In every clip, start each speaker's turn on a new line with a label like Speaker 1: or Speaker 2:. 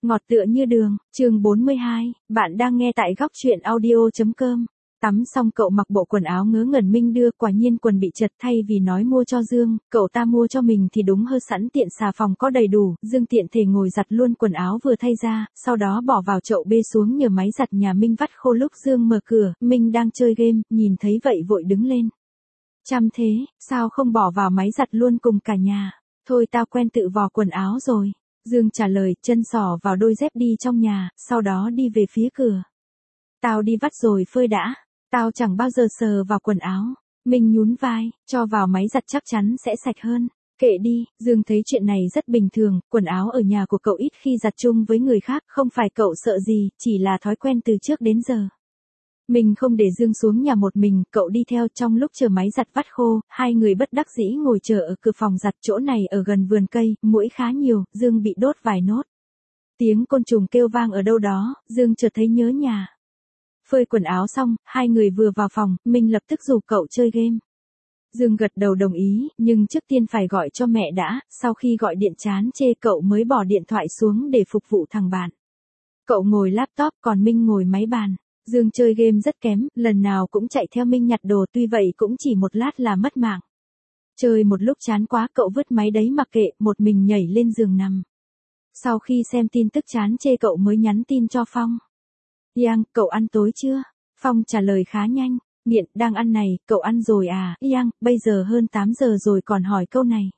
Speaker 1: Ngọt tựa như đường, chương 42, bạn đang nghe tại góc truyện audio.com. Tắm xong cậu mặc bộ quần áo ngớ ngẩn Minh đưa, quả nhiên quần bị chật, thay vì nói mua cho Dương, cậu ta mua cho mình thì đúng hơn, sẵn tiện xà phòng có đầy đủ, Dương tiện thể ngồi giặt luôn quần áo vừa thay ra, sau đó bỏ vào chậu bê xuống nhờ máy giặt nhà Minh vắt khô. Lúc Dương mở cửa, Minh đang chơi game, nhìn thấy vậy vội đứng lên. Chăm thế, sao không bỏ vào máy giặt luôn cùng cả nhà? Thôi tao quen tự vò quần áo rồi. Dương trả lời, chân sỏ vào đôi dép đi trong nhà, sau đó đi về phía cửa. Tao đi vắt rồi phơi đã, tao chẳng bao giờ sờ vào quần áo. Minh nhún vai, cho vào máy giặt chắc chắn sẽ sạch hơn. Kệ đi, Dương thấy chuyện này rất bình thường, quần áo ở nhà của cậu ít khi giặt chung với người khác, không phải cậu sợ gì, chỉ là thói quen từ trước đến giờ. Mình không để Dương xuống nhà một mình, cậu đi theo. Trong lúc chờ máy giặt vắt khô, hai người bất đắc dĩ ngồi chờ ở cửa phòng giặt. Chỗ này ở gần vườn cây, muỗi khá nhiều, Dương bị đốt vài nốt. Tiếng côn trùng kêu vang ở đâu đó, Dương chợt thấy nhớ nhà. Phơi quần áo xong, hai người vừa vào phòng, mình lập tức rủ cậu chơi game. Dương gật đầu đồng ý, nhưng trước tiên phải gọi cho mẹ đã, sau khi gọi điện chán chê cậu mới bỏ điện thoại xuống để phục vụ thằng bạn. Cậu ngồi laptop, còn Minh ngồi máy bàn. Dương chơi game rất kém, lần nào cũng chạy theo Minh nhặt đồ, tuy vậy cũng chỉ một lát là mất mạng. Chơi một lúc chán quá, cậu vứt máy đấy mặc kệ, một mình nhảy lên giường nằm. Sau khi xem tin tức chán chê cậu mới nhắn tin cho Phong. Yang, cậu ăn tối chưa? Phong trả lời khá nhanh. Nghiện, đang ăn này, cậu ăn rồi à? Yang, bây giờ hơn 8 giờ rồi còn hỏi câu này.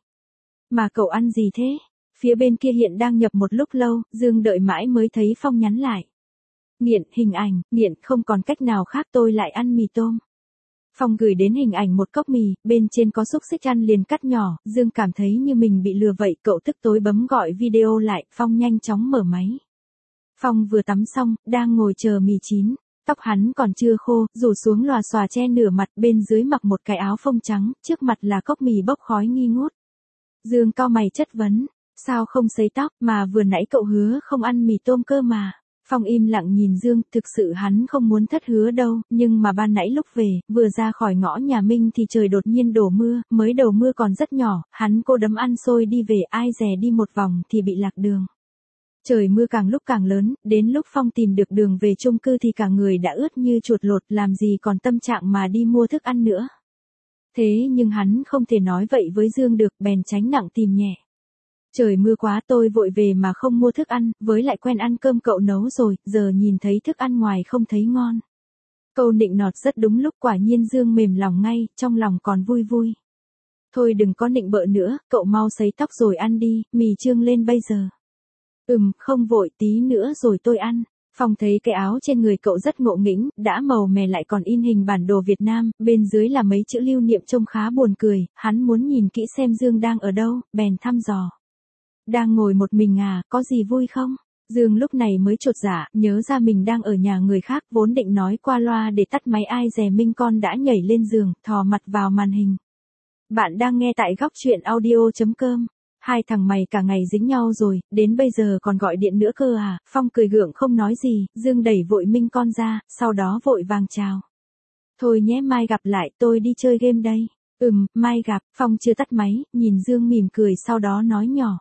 Speaker 1: Mà cậu ăn gì thế? Phía bên kia hiện đang nhập một lúc lâu, Dương đợi mãi mới thấy Phong nhắn lại. Nghiện, hình ảnh, nghiện, không còn cách nào khác, tôi lại ăn mì tôm. Phong gửi đến hình ảnh một cốc mì, bên trên có xúc xích ăn liền cắt nhỏ, Dương cảm thấy như mình bị lừa vậy, cậu tức tối bấm gọi video lại, Phong nhanh chóng mở máy. Phong vừa tắm xong, đang ngồi chờ mì chín, tóc hắn còn chưa khô, rủ xuống lòa xòa che nửa mặt, bên dưới mặc một cái áo phông trắng, trước mặt là cốc mì bốc khói nghi ngút. Dương cau mày chất vấn, sao không sấy tóc, mà vừa nãy cậu hứa không ăn mì tôm cơ mà. Phong im lặng nhìn Dương, thực sự hắn không muốn thất hứa đâu, nhưng mà ban nãy lúc về, vừa ra khỏi ngõ nhà Minh thì trời đột nhiên đổ mưa, mới đầu mưa còn rất nhỏ, hắn cô đấm ăn xôi đi về, ai dè đi một vòng thì bị lạc đường. Trời mưa càng lúc càng lớn, đến lúc Phong tìm được đường về chung cư thì cả người đã ướt như chuột lột, làm gì còn tâm trạng mà đi mua thức ăn nữa. Thế nhưng hắn không thể nói vậy với Dương được, bèn tránh nặng tìm nhẹ. Trời mưa quá, tôi vội về mà không mua thức ăn, với lại quen ăn cơm cậu nấu rồi, giờ nhìn thấy thức ăn ngoài không thấy ngon. Câu nịnh nọt rất đúng lúc, quả nhiên Dương mềm lòng ngay, trong lòng còn vui vui. Thôi đừng có nịnh bợ nữa, cậu mau sấy tóc rồi ăn đi, mì trương lên bây giờ. Không vội, tí nữa rồi tôi ăn. Phong thấy cái áo trên người cậu rất ngộ nghĩnh, đã màu mè lại còn in hình bản đồ Việt Nam, bên dưới là mấy chữ lưu niệm trông khá buồn cười, hắn muốn nhìn kỹ xem Dương đang ở đâu, bèn thăm dò. Đang ngồi một mình à, có gì vui không? Dương lúc này mới chột dạ, nhớ ra mình đang ở nhà người khác, vốn định nói qua loa để tắt máy, ai dè Minh con đã nhảy lên giường, thò mặt vào màn hình. Bạn đang nghe tại góc truyện audio.com. Hai thằng mày cả ngày dính nhau rồi, đến bây giờ còn gọi điện nữa cơ à? Phong cười gượng không nói gì, Dương đẩy vội Minh con ra, sau đó vội vàng chào. Thôi nhé, mai gặp lại, tôi đi chơi game đây. Mai gặp. Phong chưa tắt máy, nhìn Dương mỉm cười, sau đó nói nhỏ.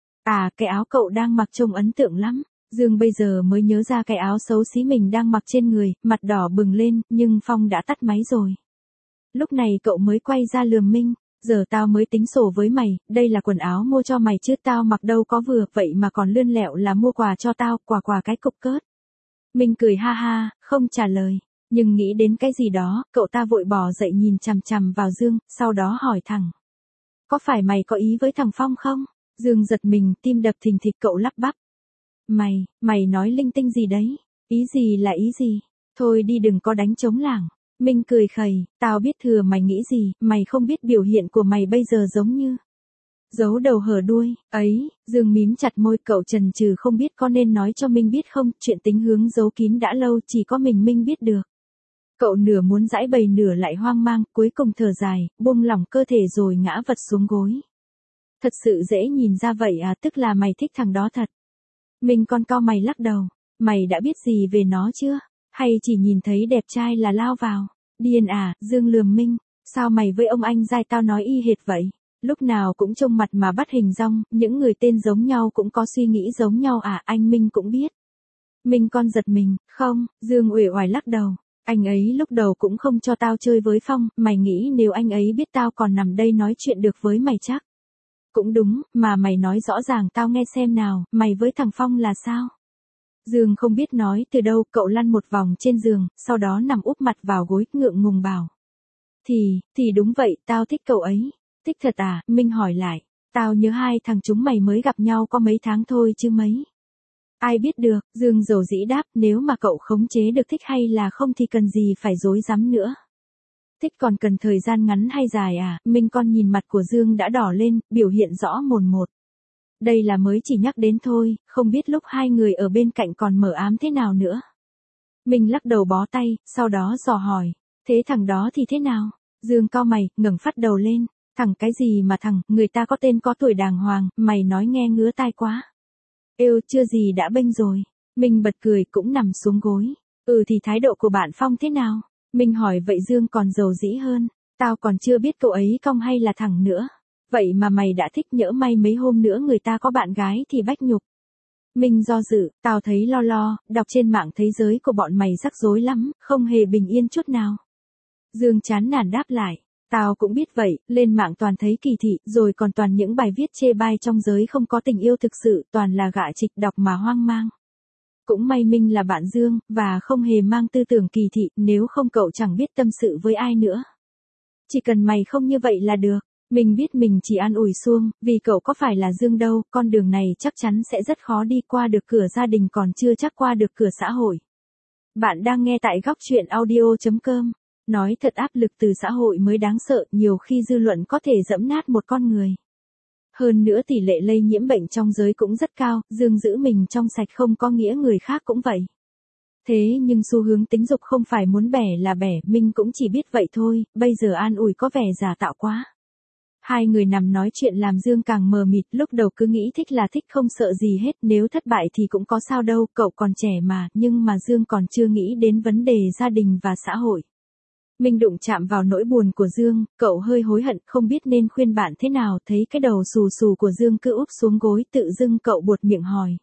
Speaker 1: À, cái áo cậu đang mặc trông ấn tượng lắm. Dương bây giờ mới nhớ ra cái áo xấu xí mình đang mặc trên người, mặt đỏ bừng lên, nhưng Phong đã tắt máy rồi. Lúc này cậu mới quay ra lườm Minh. Giờ tao mới tính sổ với mày, đây là quần áo mua cho mày chứ tao mặc đâu có vừa, vậy mà còn lươn lẹo là mua quà cho tao, quà cái cục cớt. Minh cười ha ha, không trả lời, nhưng nghĩ đến cái gì đó, cậu ta vội bò dậy nhìn chằm chằm vào Dương, sau đó hỏi thẳng. Có phải mày có ý với thằng Phong không? Dương giật mình, tim đập thình thịch, cậu lắp bắp. Mày nói linh tinh gì đấy? Ý gì là ý gì? Thôi đi, đừng có đánh trống lảng. Minh cười khẩy, tao biết thừa mày nghĩ gì, mày không biết biểu hiện của mày bây giờ giống như giấu đầu hở đuôi, ấy. Dương mím chặt môi, cậu chần chừ không biết có nên nói cho Minh biết không, chuyện tính hướng giấu kín đã lâu chỉ có mình Minh biết được. Cậu nửa muốn giãi bày nửa lại hoang mang, cuối cùng thở dài, buông lỏng cơ thể rồi ngã vật xuống gối. Thật sự dễ nhìn ra vậy à, tức là mày thích thằng đó thật. Minh con cau mày lắc đầu, mày đã biết gì về nó chưa? Hay chỉ nhìn thấy đẹp trai là lao vào? Điên à, Dương lườm Minh, sao mày với ông anh giai tao nói y hệt vậy? lúc nào cũng trông mặt mà bắt hình dong, những người tên giống nhau cũng có suy nghĩ giống nhau à, anh Minh cũng biết. Minh con giật mình, không, Dương uể oải lắc đầu. Anh ấy lúc đầu cũng không cho tao chơi với Phong, mày nghĩ nếu anh ấy biết tao còn nằm đây nói chuyện được với mày chắc. Cũng đúng, mà mày nói rõ ràng tao nghe xem nào, mày với thằng Phong là sao? Dương không biết nói từ đâu, cậu lăn một vòng trên giường, sau đó nằm úp mặt vào gối, ngượng ngùng bảo. Thì đúng vậy, tao thích cậu ấy. Thích thật à, Minh hỏi lại. Tao nhớ hai thằng chúng mày mới gặp nhau có mấy tháng thôi chứ mấy. Ai biết được, Dương dầu dĩ đáp, nếu mà cậu khống chế được thích hay là không thì cần gì phải dối rắm nữa. Thích còn cần thời gian ngắn hay dài à, Minh con nhìn mặt của Dương đã đỏ lên, biểu hiện rõ mồn một. Đây là mới chỉ nhắc đến thôi, không biết lúc hai người ở bên cạnh còn mờ ám thế nào nữa. Minh lắc đầu bó tay, sau đó dò hỏi, thế thằng đó thì thế nào? Dương cau mày, ngẩng phát đầu lên, thằng cái gì mà thằng, người ta có tên có tuổi đàng hoàng, mày nói nghe ngứa tai quá. Êu, chưa gì đã bênh rồi. Minh bật cười cũng nằm xuống gối. Thì thái độ của bạn Phong thế nào? Minh hỏi vậy Dương còn dầu dĩ hơn. Tao còn chưa biết cậu ấy cong hay là thẳng nữa. Vậy mà mày đã thích, nhỡ may mấy hôm nữa người ta có bạn gái thì bách nhục. Minh do dự, tao thấy lo, đọc trên mạng thế giới của bọn mày rắc rối lắm, không hề bình yên chút nào. Dương chán nản đáp lại. Tao cũng biết vậy, lên mạng toàn thấy kỳ thị, rồi còn toàn những bài viết chê bai trong giới không có tình yêu thực sự, toàn là gạ trịch đọc mà hoang mang. Cũng may Minh là bạn Dương, và không hề mang tư tưởng kỳ thị, nếu không cậu chẳng biết tâm sự với ai nữa. Chỉ cần mày không như vậy là được. Mình biết mình chỉ an ủi Xuông, vì cậu có phải là Dương đâu, con đường này chắc chắn sẽ rất khó đi qua được cửa gia đình còn chưa chắc qua được cửa xã hội. Bạn đang nghe tại góc chuyện audio.com. Nói thật áp lực từ xã hội mới đáng sợ, nhiều khi dư luận có thể giẫm nát một con người. Hơn nữa tỷ lệ lây nhiễm bệnh trong giới cũng rất cao, Dương giữ mình trong sạch không có nghĩa người khác cũng vậy. Thế nhưng xu hướng tính dục không phải muốn bẻ là bẻ, Minh cũng chỉ biết vậy thôi, bây giờ an ủi có vẻ giả tạo quá. Hai người nằm nói chuyện làm Dương càng mờ mịt, lúc đầu cứ nghĩ thích là thích không sợ gì hết, nếu thất bại thì cũng có sao đâu, cậu còn trẻ mà, nhưng mà Dương còn chưa nghĩ đến vấn đề gia đình và xã hội. Minh đụng chạm vào nỗi buồn của Dương, cậu hơi hối hận, không biết nên khuyên bạn thế nào, thấy cái đầu xù xù của Dương cứ úp xuống gối, tự dưng cậu buột miệng hỏi.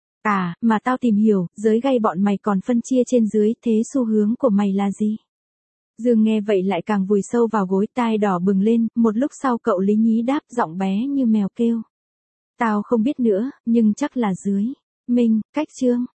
Speaker 1: À, mà tao tìm hiểu, giới gay bọn mày còn phân chia trên dưới, thế xu hướng của mày là gì? Dương nghe vậy lại càng vùi sâu vào gối, tai đỏ bừng lên, một lúc sau cậu lý nhí đáp, giọng bé như mèo kêu. Tao không biết nữa, nhưng chắc là dưới. Minh, cách Trương.